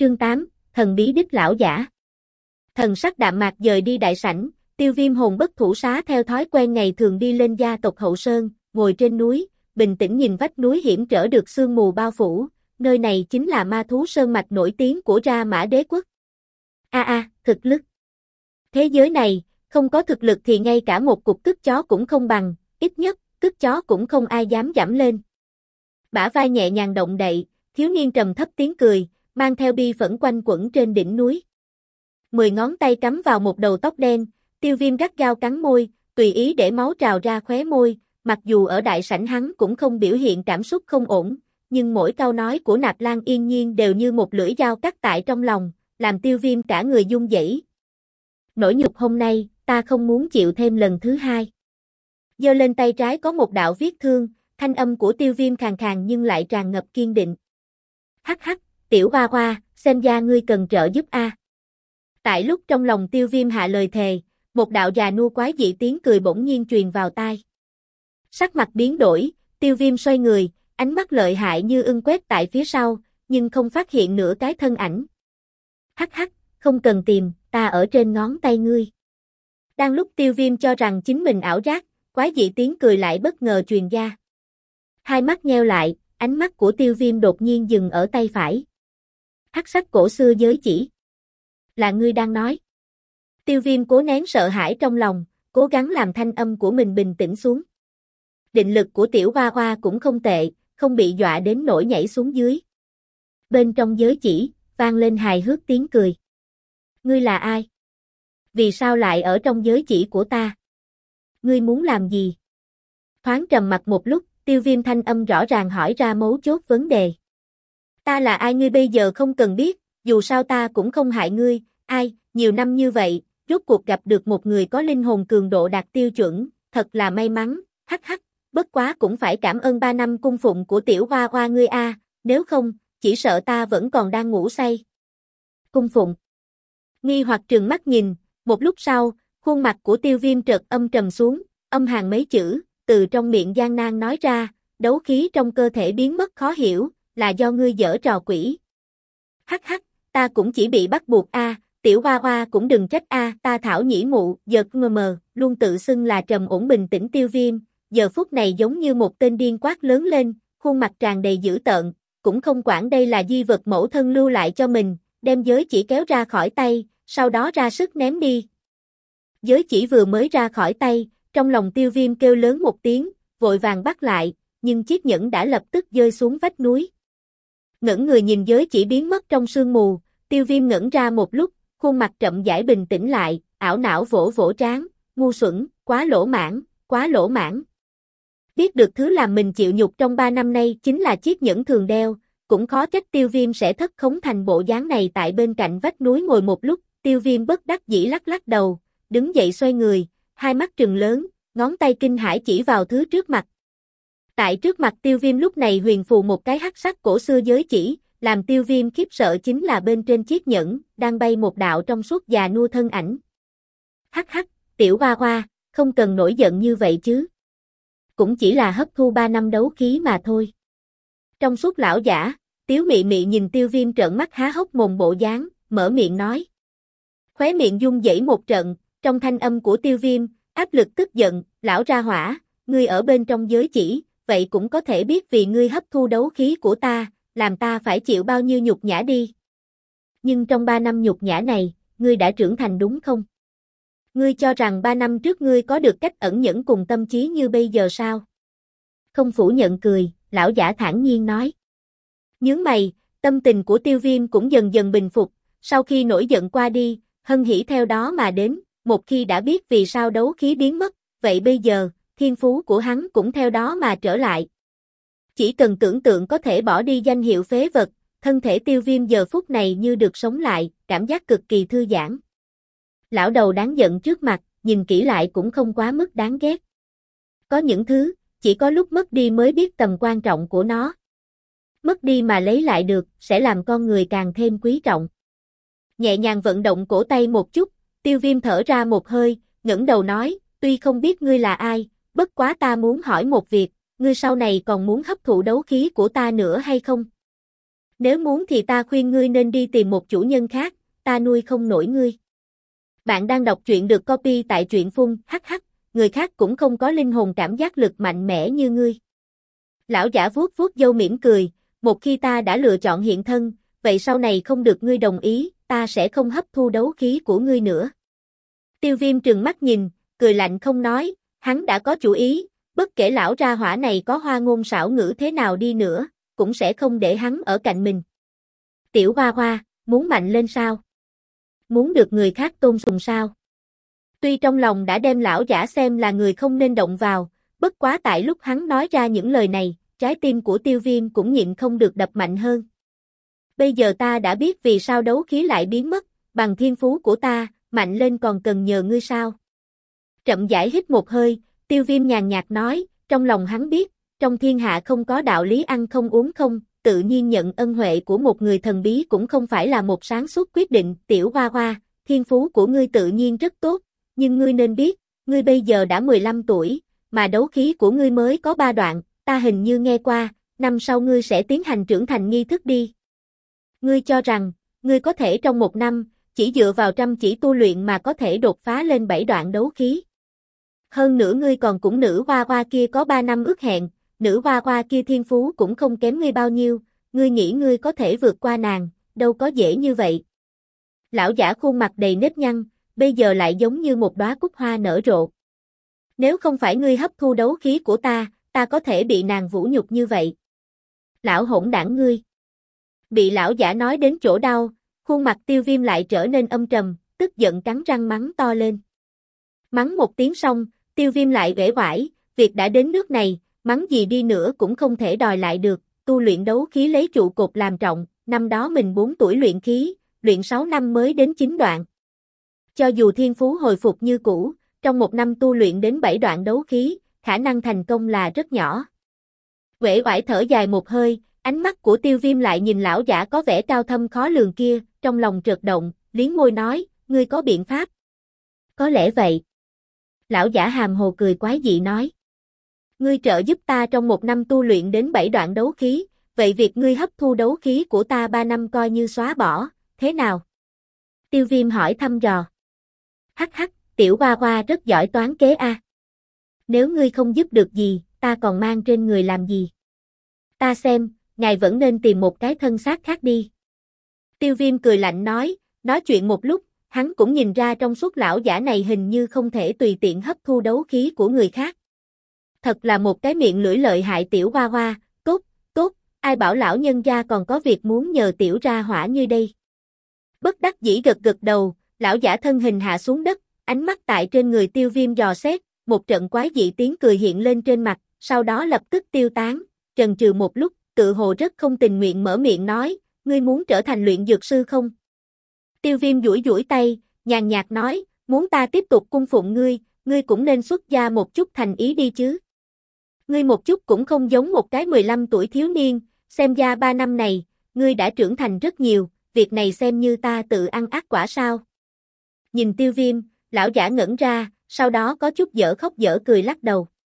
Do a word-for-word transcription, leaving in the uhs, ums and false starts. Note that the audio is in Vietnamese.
Chương tám, thần bí đích lão giả. Thần sắc đạm mạc dời đi đại sảnh, Tiêu Viêm hồn bất thủ xá theo thói quen ngày thường đi lên gia tộc Hậu Sơn, ngồi trên núi, bình tĩnh nhìn vách núi hiểm trở được sương mù bao phủ, nơi này chính là ma thú sơn mạch nổi tiếng của Ra Mã Đế quốc. A a, thực lực. Thế giới này, không có thực lực thì ngay cả một cục tức chó cũng không bằng, ít nhất, tức chó cũng không ai dám dẫm lên. Bả vai nhẹ nhàng động đậy, thiếu niên trầm thấp tiếng cười, mang theo bi phẫn quanh quẩn trên đỉnh núi. Mười ngón tay cắm vào một đầu tóc đen, Tiêu Viêm gắt gao cắn môi, tùy ý để máu trào ra khóe môi, mặc dù ở đại sảnh hắn cũng không biểu hiện cảm xúc không ổn, nhưng mỗi câu nói của Nạp Lan Yên Nhiên đều như một lưỡi dao cắt tại trong lòng, làm Tiêu Viêm cả người run rẩy. Nỗi nhục hôm nay, ta không muốn chịu thêm lần thứ hai. Giơ lên tay trái có một đạo viết thương, thanh âm của Tiêu Viêm khàn khàn nhưng lại tràn ngập kiên định. Hắc hắc, tiểu hoa hoa, xem ra ngươi cần trợ giúp a. Tại lúc trong lòng Tiêu Viêm hạ lời thề, một đạo già nua quái dị tiếng cười bỗng nhiên truyền vào tai. Sắc mặt biến đổi, Tiêu Viêm xoay người, ánh mắt lợi hại như ưng quét tại phía sau, nhưng không phát hiện nửa cái thân ảnh. Hắc hắc, không cần tìm, ta ở trên ngón tay ngươi. Đang lúc Tiêu Viêm cho rằng chính mình ảo giác, quái dị tiếng cười lại bất ngờ truyền ra. Hai mắt nheo lại, ánh mắt của Tiêu Viêm đột nhiên dừng ở tay phải. Hắc sắc cổ xưa giới chỉ. Là ngươi đang nói. Tiêu Viêm cố nén sợ hãi trong lòng, cố gắng làm thanh âm của mình bình tĩnh xuống. Định lực của tiểu hoa hoa cũng không tệ, không bị dọa đến nỗi nhảy xuống dưới. Bên trong giới chỉ, vang lên hài hước tiếng cười. Ngươi là ai? Vì sao lại ở trong giới chỉ của ta? Ngươi muốn làm gì? Thoáng trầm mặc một lúc, Tiêu Viêm thanh âm rõ ràng hỏi ra mấu chốt vấn đề. Ta là ai ngươi bây giờ không cần biết, dù sao ta cũng không hại ngươi, ai, nhiều năm như vậy, rốt cuộc gặp được một người có linh hồn cường độ đạt tiêu chuẩn, thật là may mắn, hắc hắc, bất quá cũng phải cảm ơn ba năm cung phụng của tiểu hoa hoa ngươi a, nếu không, chỉ sợ ta vẫn còn đang ngủ say. Cung phụng. Nghi hoặc trừng mắt nhìn, một lúc sau, khuôn mặt của Tiêu Viêm chợt âm trầm xuống, âm hàng mấy chữ, từ trong miệng gian nan nói ra, đấu khí trong cơ thể biến mất khó hiểu, là do ngươi giở trò quỷ. Hắc hắc, ta cũng chỉ bị bắt buộc a, tiểu hoa hoa cũng đừng trách a, ta thảo nhĩ mụ, giật mờ mờ, luôn tự xưng là trầm ổn bình tĩnh Tiêu Viêm, giờ phút này giống như một tên điên quát lớn lên, khuôn mặt tràn đầy dữ tợn, cũng không quản đây là di vật mẫu thân lưu lại cho mình, đem giới chỉ kéo ra khỏi tay, sau đó ra sức ném đi. Giới chỉ vừa mới ra khỏi tay, trong lòng Tiêu Viêm kêu lớn một tiếng, vội vàng bắt lại, nhưng chiếc nhẫn đã lập tức rơi xuống vách núi. Ngẩng người nhìn giới chỉ biến mất trong sương mù, Tiêu Viêm ngẩn ra một lúc, khuôn mặt chậm rãi bình tĩnh lại, ảo não vỗ vỗ trán, ngu xuẩn, quá lỗ mãng, quá lỗ mãng. Biết được thứ làm mình chịu nhục trong ba năm nay chính là chiếc nhẫn thường đeo, cũng khó trách Tiêu Viêm sẽ thất khống thành bộ dáng này. Tại bên cạnh vách núi ngồi một lúc, Tiêu Viêm bất đắc dĩ lắc lắc đầu, đứng dậy xoay người, hai mắt trừng lớn, ngón tay kinh hãi chỉ vào thứ trước mặt. Tại trước mặt Tiêu Viêm lúc này huyền phù một cái hắc sắc cổ xưa giới chỉ, làm Tiêu Viêm khiếp sợ chính là bên trên chiếc nhẫn, đang bay một đạo trong suốt già nua thân ảnh. Hắc hắc, tiểu hoa hoa, không cần nổi giận như vậy chứ. Cũng chỉ là hấp thu ba năm đấu khí mà thôi. Trong suốt lão giả, Tiếu Mị Mị nhìn Tiêu Viêm trợn mắt há hốc mồm bộ dáng, mở miệng nói. Khóe miệng run rẩy một trận, trong thanh âm của Tiêu Viêm, áp lực tức giận, lão ra hỏa, ngươi ở bên trong giới chỉ, vậy cũng có thể biết vì ngươi hấp thu đấu khí của ta, làm ta phải chịu bao nhiêu nhục nhã đi. Nhưng trong ba năm nhục nhã này, ngươi đã trưởng thành đúng không? Ngươi cho rằng ba năm trước ngươi có được cách ẩn nhẫn cùng tâm trí như bây giờ sao? Không phủ nhận cười, lão giả thản nhiên nói. Nhướng mày, tâm tình của Tiêu Viêm cũng dần dần bình phục, sau khi nổi giận qua đi, hân hỉ theo đó mà đến, một khi đã biết vì sao đấu khí biến mất, vậy bây giờ, thiên phú của hắn cũng theo đó mà trở lại. Chỉ cần tưởng tượng có thể bỏ đi danh hiệu phế vật, thân thể Tiêu Viêm giờ phút này như được sống lại, cảm giác cực kỳ thư giãn. Lão đầu đáng giận trước mặt, nhìn kỹ lại cũng không quá mức đáng ghét. Có những thứ, chỉ có lúc mất đi mới biết tầm quan trọng của nó. Mất đi mà lấy lại được, sẽ làm con người càng thêm quý trọng. Nhẹ nhàng vận động cổ tay một chút, Tiêu Viêm thở ra một hơi, ngẩng đầu nói, tuy không biết ngươi là ai, bất quá ta muốn hỏi một việc, ngươi sau này còn muốn hấp thụ đấu khí của ta nữa hay không? Nếu muốn thì ta khuyên ngươi nên đi tìm một chủ nhân khác, ta nuôi không nổi ngươi. Bạn đang đọc truyện được copy tại truyện phun, hắc hắc, người khác cũng không có linh hồn cảm giác lực mạnh mẽ như ngươi. Lão giả vuốt vuốt râu mỉm cười, một khi ta đã lựa chọn hiện thân, vậy sau này không được ngươi đồng ý, ta sẽ không hấp thu đấu khí của ngươi nữa. Tiêu Viêm trừng mắt nhìn, cười lạnh không nói, hắn đã có chủ ý, bất kể lão ra hỏa này có hoa ngôn xảo ngữ thế nào đi nữa, cũng sẽ không để hắn ở cạnh mình. Tiểu Hoa Hoa, muốn mạnh lên sao? Muốn được người khác tôn sùng sao? Tuy trong lòng đã đem lão giả xem là người không nên động vào, bất quá tại lúc hắn nói ra những lời này, trái tim của Tiêu Viêm cũng nhịn không được đập mạnh hơn. Bây giờ ta đã biết vì sao đấu khí lại biến mất, bằng thiên phú của ta, mạnh lên còn cần nhờ ngươi sao? Chậm rãi hít một hơi, Tiêu Viêm nhàn nhạt nói, trong lòng hắn biết, trong thiên hạ không có đạo lý ăn không uống không, tự nhiên nhận ân huệ của một người thần bí cũng không phải là một sáng suốt quyết định. Tiểu Hoa Hoa, thiên phú của ngươi tự nhiên rất tốt, nhưng ngươi nên biết, ngươi bây giờ đã mười lăm tuổi, mà đấu khí của ngươi mới có ba đoạn, ta hình như nghe qua, năm sau ngươi sẽ tiến hành trưởng thành nghi thức đi. Ngươi cho rằng, ngươi có thể trong một năm, chỉ dựa vào chăm chỉ tu luyện mà có thể đột phá lên bảy đoạn đấu khí. Hơn nữa ngươi còn cũng nữ hoa hoa kia có ba năm ước hẹn, nữ hoa hoa kia thiên phú cũng không kém ngươi bao nhiêu, ngươi nghĩ ngươi có thể vượt qua nàng, đâu có dễ như vậy. Lão giả khuôn mặt đầy nếp nhăn, bây giờ lại giống như một đóa cúc hoa nở rộ. Nếu không phải ngươi hấp thu đấu khí của ta, ta có thể bị nàng vũ nhục như vậy. Lão hỗn đảng ngươi. Bị lão giả nói đến chỗ đau, khuôn mặt Tiêu Viêm lại trở nên âm trầm, tức giận cắn răng mắng to lên. Mắng một tiếng xong, Tiêu Viêm lại uể oải, việc đã đến nước này, mắng gì đi nữa cũng không thể đòi lại được, tu luyện đấu khí lấy trụ cột làm trọng, năm đó mình bốn tuổi luyện khí, luyện sáu năm mới đến chín đoạn. Cho dù thiên phú hồi phục như cũ, trong một năm tu luyện đến bảy đoạn đấu khí, khả năng thành công là rất nhỏ. Uể oải thở dài một hơi, ánh mắt của Tiêu Viêm lại nhìn lão giả có vẻ cao thâm khó lường kia, trong lòng chợt động, liếm môi nói, ngươi có biện pháp. Có lẽ vậy. Lão giả hàm hồ cười quái dị nói. Ngươi trợ giúp ta trong một năm tu luyện đến bảy đoạn đấu khí, vậy việc ngươi hấp thu đấu khí của ta ba năm coi như xóa bỏ, thế nào? Tiêu Viêm hỏi thăm dò. Hắc hắc, tiểu hoa hoa rất giỏi toán kế a. Nếu ngươi không giúp được gì, ta còn mang trên người làm gì? Ta xem, ngài vẫn nên tìm một cái thân xác khác đi. Tiêu Viêm cười lạnh nói, nói chuyện một lúc, hắn cũng nhìn ra trong suốt lão giả này hình như không thể tùy tiện hấp thu đấu khí của người khác. Thật là một cái miệng lưỡi lợi hại tiểu hoa hoa, tốt, tốt, ai bảo lão nhân gia còn có việc muốn nhờ tiểu ra hỏa như đây. Bất đắc dĩ gật gật đầu, lão giả thân hình hạ xuống đất, ánh mắt tại trên người Tiêu Viêm dò xét, một trận quái dị tiếng cười hiện lên trên mặt, sau đó lập tức tiêu tán, chần chừ một lúc, tự hồ rất không tình nguyện mở miệng nói, ngươi muốn trở thành luyện dược sư không? Tiêu Viêm duỗi duỗi tay, nhàn nhạt nói, muốn ta tiếp tục cung phụng ngươi, ngươi cũng nên xuất gia một chút thành ý đi chứ. Ngươi một chút cũng không giống một cái mười lăm tuổi thiếu niên, xem ra ba năm này, ngươi đã trưởng thành rất nhiều, việc này xem như ta tự ăn ác quả sao. Nhìn Tiêu Viêm, lão giả ngẩn ra, sau đó có chút dở khóc dở cười lắc đầu.